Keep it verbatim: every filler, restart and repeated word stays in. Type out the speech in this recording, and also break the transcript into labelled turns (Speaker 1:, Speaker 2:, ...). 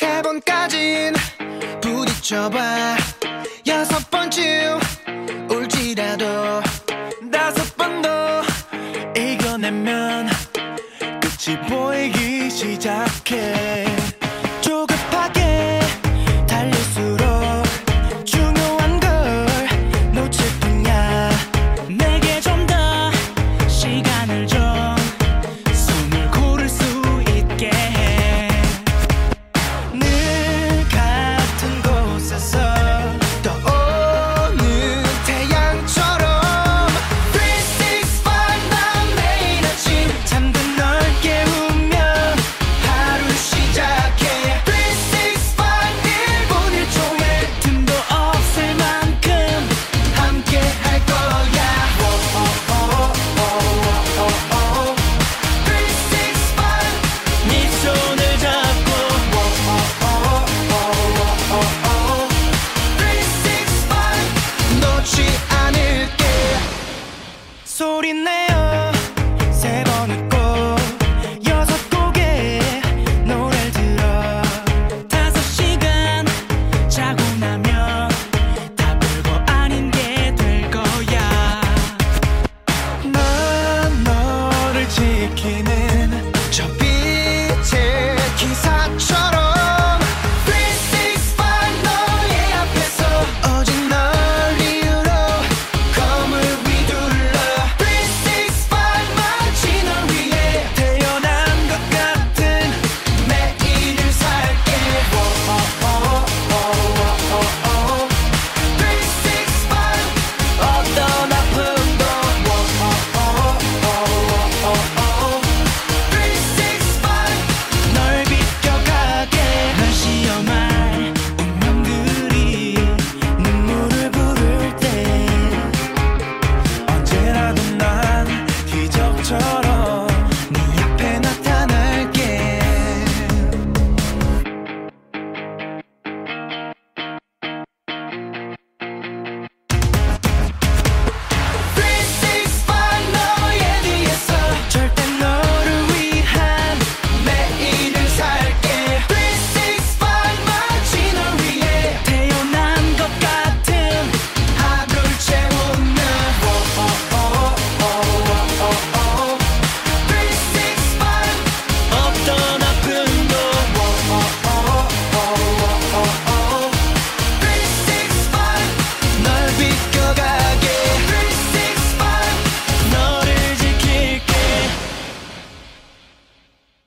Speaker 1: 세 번까진 부딪혀봐. 여섯 번쯤 울지라도 다섯 번 더 이겨내면 끝이 보이기 시작해. 조급하게 달릴수록 중요한 걸 놓칠 뿐이야. 내게 좀 더 시간을 줘. 숨을 고를 수 있게 해. 늘 같은 곳에서 떠오는 태양처럼 삼백육십오 난 매일 아침 잠든 널 깨우면 하루 시작해. 삼백육십오 일 분 일 초에 틈도 없을 만큼 함께 할 거야. 삼백육십오 네 손을 잡고 삼백육십오 놓지 않을게. 소리내어 세 번 웃고 여섯 곡의 노래를 들어. 다섯 시간 자고 나면 다 별거 아닌 게 될 거야. 난 너를 지키는